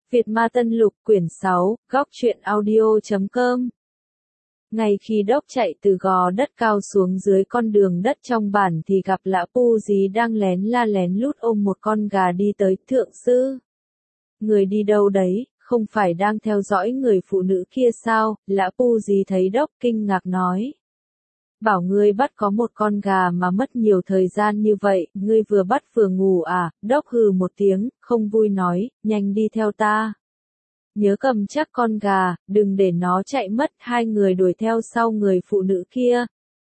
Việt Ma Tân Lục quyển 6, góc truyện audio.com. Ngay khi Đốc chạy từ gò đất cao xuống dưới con đường đất trong bản thì gặp Lã Pu Dí đang lén lút ôm một con gà đi tới. Thượng sư, người đi đâu đấy, không phải đang theo dõi người phụ nữ kia sao? Lã Pu Dí thấy Đốc kinh ngạc nói. Bảo ngươi bắt có một con gà mà mất nhiều thời gian như vậy, ngươi vừa bắt vừa ngủ à? Đốc hừ một tiếng, không vui nói, nhanh đi theo ta. Nhớ cầm chắc con gà, đừng để nó chạy mất. Hai người đuổi theo sau người phụ nữ kia.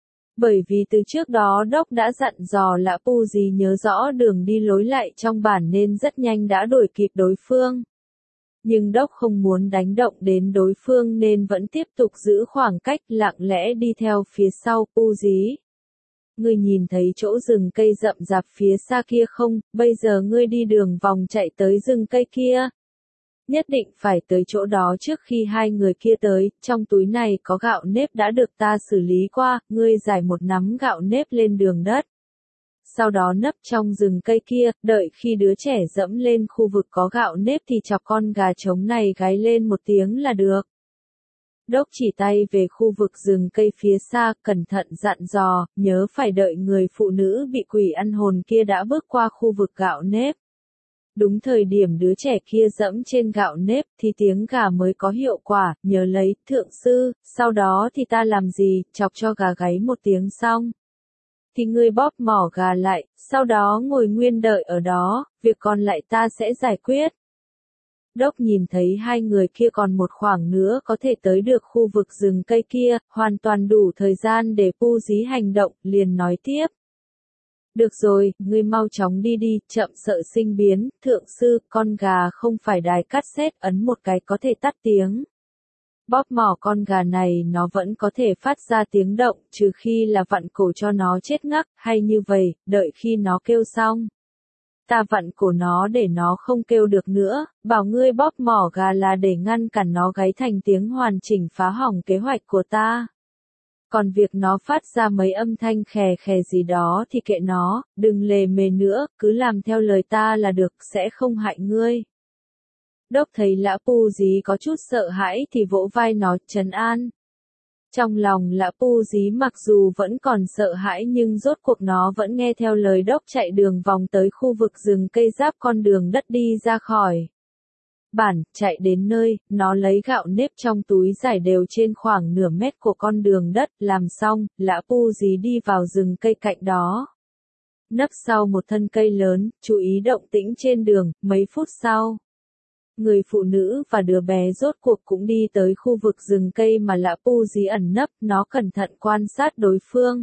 Bởi vì từ trước đó Đốc đã dặn dò Lã Pu Dí nhớ rõ đường đi lối lại trong bản nên rất nhanh đã đuổi kịp đối phương. Nhưng Đốc không muốn đánh động đến đối phương nên vẫn tiếp tục giữ khoảng cách, lặng lẽ đi theo phía sau. Pu Dí, ngươi nhìn thấy chỗ rừng cây rậm rạp phía xa kia không? Bây giờ ngươi đi đường vòng chạy tới rừng cây kia. Nhất định phải tới chỗ đó trước khi hai người kia tới. Trong túi này có gạo nếp đã được ta xử lý qua, ngươi rải một nắm gạo nếp lên đường đất. Sau đó nấp trong rừng cây kia, đợi khi đứa trẻ dẫm lên khu vực có gạo nếp thì chọc con gà trống này gáy lên một tiếng là được. Đốc chỉ tay về khu vực rừng cây phía xa, cẩn thận dặn dò, nhớ phải đợi người phụ nữ bị quỷ ăn hồn kia đã bước qua khu vực gạo nếp. Đúng thời điểm đứa trẻ kia dẫm trên gạo nếp thì tiếng gà mới có hiệu quả, nhớ lấy. Thượng sư, sau đó thì ta làm gì? Chọc cho gà gáy một tiếng xong thì ngươi bóp mỏ gà lại, sau đó ngồi nguyên đợi ở đó, việc còn lại ta sẽ giải quyết. Đốc nhìn thấy hai người kia còn một khoảng nữa có thể tới được khu vực rừng cây kia, hoàn toàn đủ thời gian để Pu Dí hành động, liền nói tiếp. Được rồi, ngươi mau chóng đi đi, chậm sợ sinh biến. Thượng sư, con gà không phải đài cassette, ấn một cái có thể tắt tiếng. Bóp mỏ con gà này nó vẫn có thể phát ra tiếng động, trừ khi là vặn cổ cho nó chết ngắc, hay như vậy, đợi khi nó kêu xong. Ta vặn cổ nó để nó không kêu được nữa, bảo ngươi bóp mỏ gà là để ngăn cản nó gáy thành tiếng hoàn chỉnh phá hỏng kế hoạch của ta. Còn việc nó phát ra mấy âm thanh khè khè gì đó thì kệ nó, đừng lề mề nữa, cứ làm theo lời ta là được, sẽ không hại ngươi. Đốc thấy Lã Pu Dí có chút sợ hãi thì vỗ vai nó, trấn an. Trong lòng Lã Pu Dí mặc dù vẫn còn sợ hãi nhưng rốt cuộc nó vẫn nghe theo lời Đốc chạy đường vòng tới khu vực rừng cây giáp con đường đất đi ra khỏi bản. Chạy đến nơi, nó lấy gạo nếp trong túi rải đều trên khoảng nửa mét của con đường đất. Làm xong, Lã Pu Dí đi vào rừng cây cạnh đó. Nấp sau một thân cây lớn, chú ý động tĩnh trên đường. Mấy phút sau, người phụ nữ và đứa bé rốt cuộc cũng đi tới khu vực rừng cây mà Lã Pu Dí ẩn nấp. Nó cẩn thận quan sát đối phương.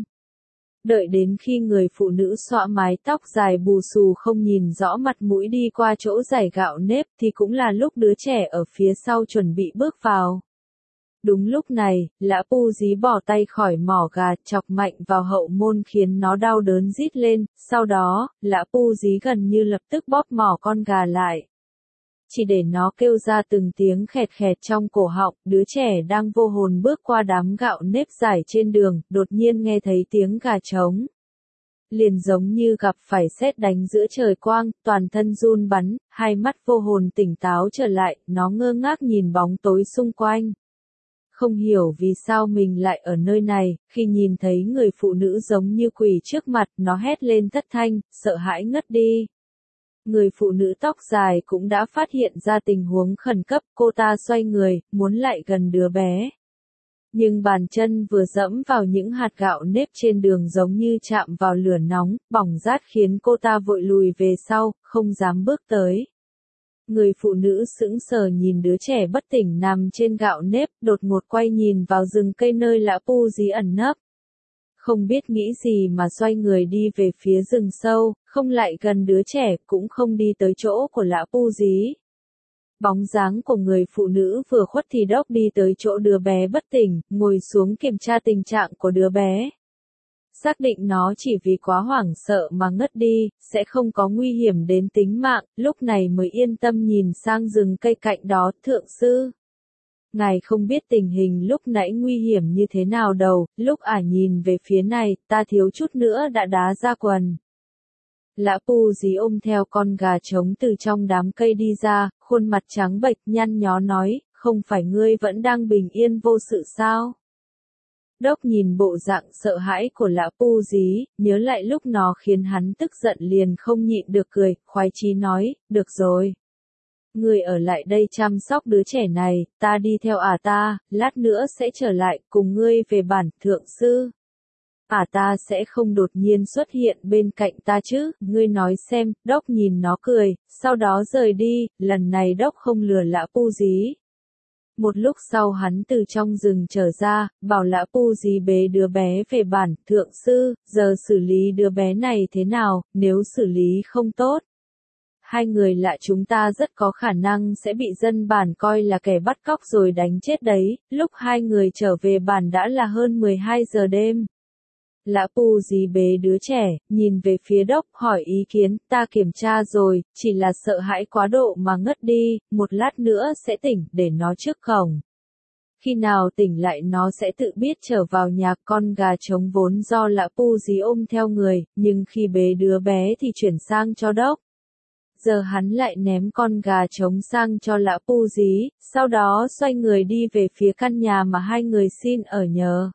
Đợi đến khi người phụ nữ xõa mái tóc dài bù xù không nhìn rõ mặt mũi đi qua chỗ rải gạo nếp thì cũng là lúc đứa trẻ ở phía sau chuẩn bị bước vào. Đúng lúc này, Lã Pu Dí bỏ tay khỏi mỏ gà, chọc mạnh vào hậu môn khiến nó đau đớn rít lên. Sau đó, Lã Pu Dí gần như lập tức bóp mỏ con gà lại. Chỉ để nó kêu ra từng tiếng khẹt khẹt trong cổ họng. Đứa trẻ đang vô hồn bước qua đám gạo nếp rải trên đường, đột nhiên nghe thấy tiếng gà trống. Liền giống như gặp phải sét đánh giữa trời quang, toàn thân run bắn, hai mắt vô hồn tỉnh táo trở lại, nó ngơ ngác nhìn bóng tối xung quanh. Không hiểu vì sao mình lại ở nơi này. Khi nhìn thấy người phụ nữ giống như quỷ trước mặt, nó hét lên thất thanh, sợ hãi ngất đi. Người phụ nữ tóc dài cũng đã phát hiện ra tình huống khẩn cấp, cô ta xoay người, muốn lại gần đứa bé. Nhưng bàn chân vừa dẫm vào những hạt gạo nếp trên đường giống như chạm vào lửa nóng, bỏng rát khiến cô ta vội lùi về sau, không dám bước tới. Người phụ nữ sững sờ nhìn đứa trẻ bất tỉnh nằm trên gạo nếp, đột ngột quay nhìn vào rừng cây nơi Lã Pu Dí ẩn nấp. Không biết nghĩ gì mà xoay người đi về phía rừng sâu, không lại gần đứa trẻ, cũng không đi tới chỗ của Lã Pu Dí. Bóng dáng của người phụ nữ vừa khuất thì Đốc đi tới chỗ đứa bé bất tỉnh, ngồi xuống kiểm tra tình trạng của đứa bé. Xác định nó chỉ vì quá hoảng sợ mà ngất đi, sẽ không có nguy hiểm đến tính mạng, lúc này mới yên tâm nhìn sang rừng cây cạnh đó. Thượng sư, ngài không biết tình hình lúc nãy nguy hiểm như thế nào đâu, lúc ả nhìn về phía này, ta thiếu chút nữa đã đá ra quần. Lã Pu Dí ôm theo con gà trống từ trong đám cây đi ra, khuôn mặt trắng bệch nhăn nhó nói, không phải ngươi vẫn đang bình yên vô sự sao? Đốc nhìn bộ dạng sợ hãi của Lã Pu Dí, nhớ lại lúc nó khiến hắn tức giận liền không nhịn được cười, khoái chí nói, được rồi. Ngươi ở lại đây chăm sóc đứa trẻ này, ta đi theo ta, lát nữa sẽ trở lại cùng ngươi về bản thượng sư. Ta sẽ không đột nhiên xuất hiện bên cạnh ta chứ, ngươi nói xem, Đốc nhìn nó cười, sau đó rời đi, lần này Đốc không lừa Lã Pu Dí. Một lúc sau hắn từ trong rừng trở ra, bảo Lã Pu Dí bế đứa bé về bản thượng sư, giờ xử lý đứa bé này thế nào, nếu xử lý không tốt. Hai người lạ chúng ta rất có khả năng sẽ bị dân bản coi là kẻ bắt cóc rồi đánh chết đấy, lúc hai người trở về bản đã là hơn 12 giờ đêm. Lã Pu Dí bế đứa trẻ, nhìn về phía Đốc hỏi ý kiến, ta kiểm tra rồi, chỉ là sợ hãi quá độ mà ngất đi, một lát nữa sẽ tỉnh, để nó trước cổng. Khi nào tỉnh lại nó sẽ tự biết trở vào nhà. Con gà trống vốn do Lã Pu Dí ôm theo người, nhưng khi bế đứa bé thì chuyển sang cho Đốc. Giờ hắn lại ném con gà trống sang cho Lã Pu Dí, sau đó xoay người đi về phía căn nhà mà hai người xin ở nhờ.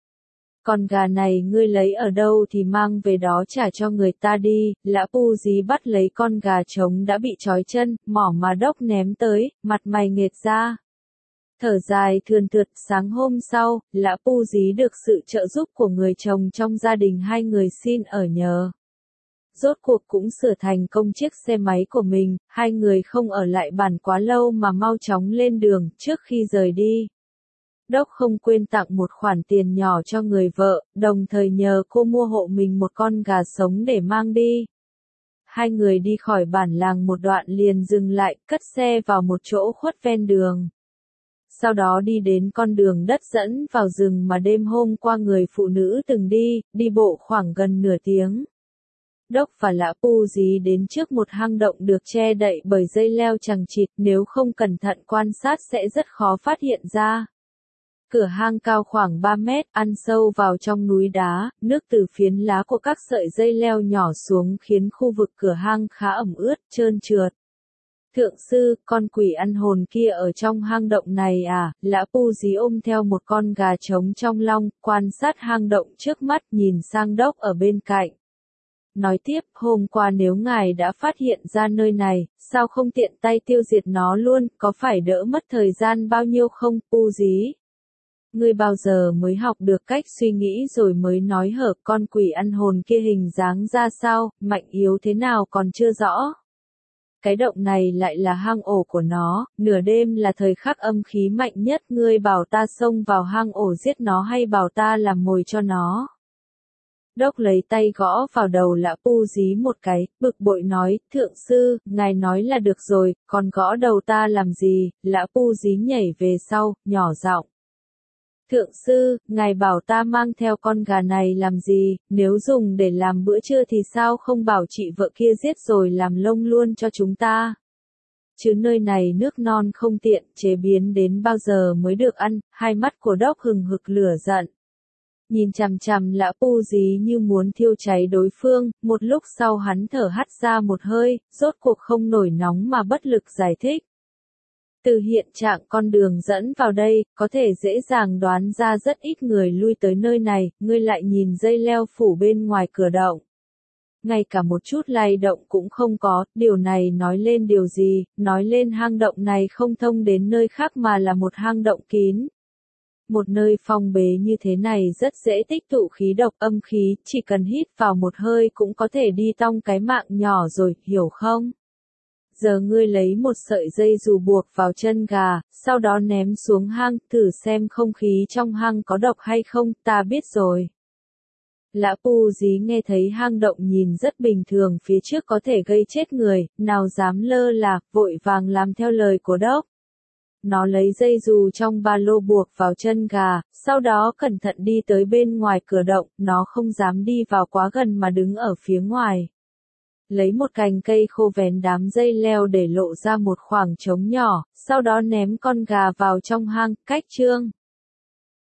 Con gà này ngươi lấy ở đâu thì mang về đó trả cho người ta đi. Lã Pu Dí bắt lấy con gà trống đã bị trói chân, mỏ mà Đốc ném tới, mặt mày nghệt ra. Thở dài thườn thượt, sáng hôm sau, Lã Pu Dí được sự trợ giúp của người chồng trong gia đình hai người xin ở nhờ. Rốt cuộc cũng sửa thành công chiếc xe máy của mình, hai người không ở lại bản quá lâu mà mau chóng lên đường. Trước khi rời đi, Đốc không quên tặng một khoản tiền nhỏ cho người vợ, đồng thời nhờ cô mua hộ mình một con gà sống để mang đi. Hai người đi khỏi bản làng một đoạn liền dừng lại, cất xe vào một chỗ khuất ven đường. Sau đó đi đến con đường đất dẫn vào rừng mà đêm hôm qua người phụ nữ từng đi bộ khoảng gần nửa tiếng. Đốc và Lã Pu Dí đến trước một hang động được che đậy bởi dây leo chằng chịt, nếu không cẩn thận quan sát sẽ rất khó phát hiện ra. Cửa hang cao khoảng 3 mét, ăn sâu vào trong núi đá, nước từ phiến lá của các sợi dây leo nhỏ xuống khiến khu vực cửa hang khá ẩm ướt, trơn trượt. Thượng sư, con quỷ ăn hồn kia ở trong hang động này à? Lã Pu Dí ôm theo một con gà trống trong long, quan sát hang động trước mắt, nhìn sang Đốc ở bên cạnh. Nói tiếp, hôm qua nếu ngài đã phát hiện ra nơi này, sao không tiện tay tiêu diệt nó luôn, có phải đỡ mất thời gian bao nhiêu không, Pu Dí? Ngươi bao giờ mới học được cách suy nghĩ rồi mới nói hở, con quỷ ăn hồn kia hình dáng ra sao, mạnh yếu thế nào còn chưa rõ. Cái động này lại là hang ổ của nó, nửa đêm là thời khắc âm khí mạnh nhất, ngươi bảo ta xông vào hang ổ giết nó hay bảo ta làm mồi cho nó. Đốc lấy tay gõ vào đầu Lã Pu Dí một cái, bực bội nói, thượng sư, ngài nói là được rồi, còn gõ đầu ta làm gì? Lã Pu Dí nhảy về sau, nhỏ giọng. Thượng sư, ngài bảo ta mang theo con gà này làm gì, nếu dùng để làm bữa trưa thì sao không bảo chị vợ kia giết rồi làm lông luôn cho chúng ta? Chứ nơi này nước non không tiện, chế biến đến bao giờ mới được ăn. Hai mắt của Đốc hừng hực lửa giận. Nhìn chằm chằm Lã Pu Dí như muốn thiêu cháy đối phương, một lúc sau hắn thở hắt ra một hơi, rốt cuộc không nổi nóng mà bất lực giải thích. Từ hiện trạng con đường dẫn vào đây, có thể dễ dàng đoán ra rất ít người lui tới nơi này, ngươi lại nhìn dây leo phủ bên ngoài cửa động. Ngay cả một chút lay động cũng không có, điều này nói lên điều gì, nói lên hang động này không thông đến nơi khác mà là một hang động kín. Một nơi phong bế như thế này rất dễ tích tụ khí độc âm khí, chỉ cần hít vào một hơi cũng có thể đi tong cái mạng nhỏ rồi, hiểu không? Giờ ngươi lấy một sợi dây dù buộc vào chân gà, sau đó ném xuống hang, thử xem không khí trong hang có độc hay không, ta biết rồi. Lã Pu Dí nghe thấy hang động nhìn rất bình thường, phía trước có thể gây chết người, nào dám lơ là, vội vàng làm theo lời của Đốc. Nó lấy dây dù trong ba lô buộc vào chân gà, sau đó cẩn thận đi tới bên ngoài cửa động, nó không dám đi vào quá gần mà đứng ở phía ngoài. Lấy một cành cây khô vén đám dây leo để lộ ra một khoảng trống nhỏ, sau đó ném con gà vào trong hang, cách chương.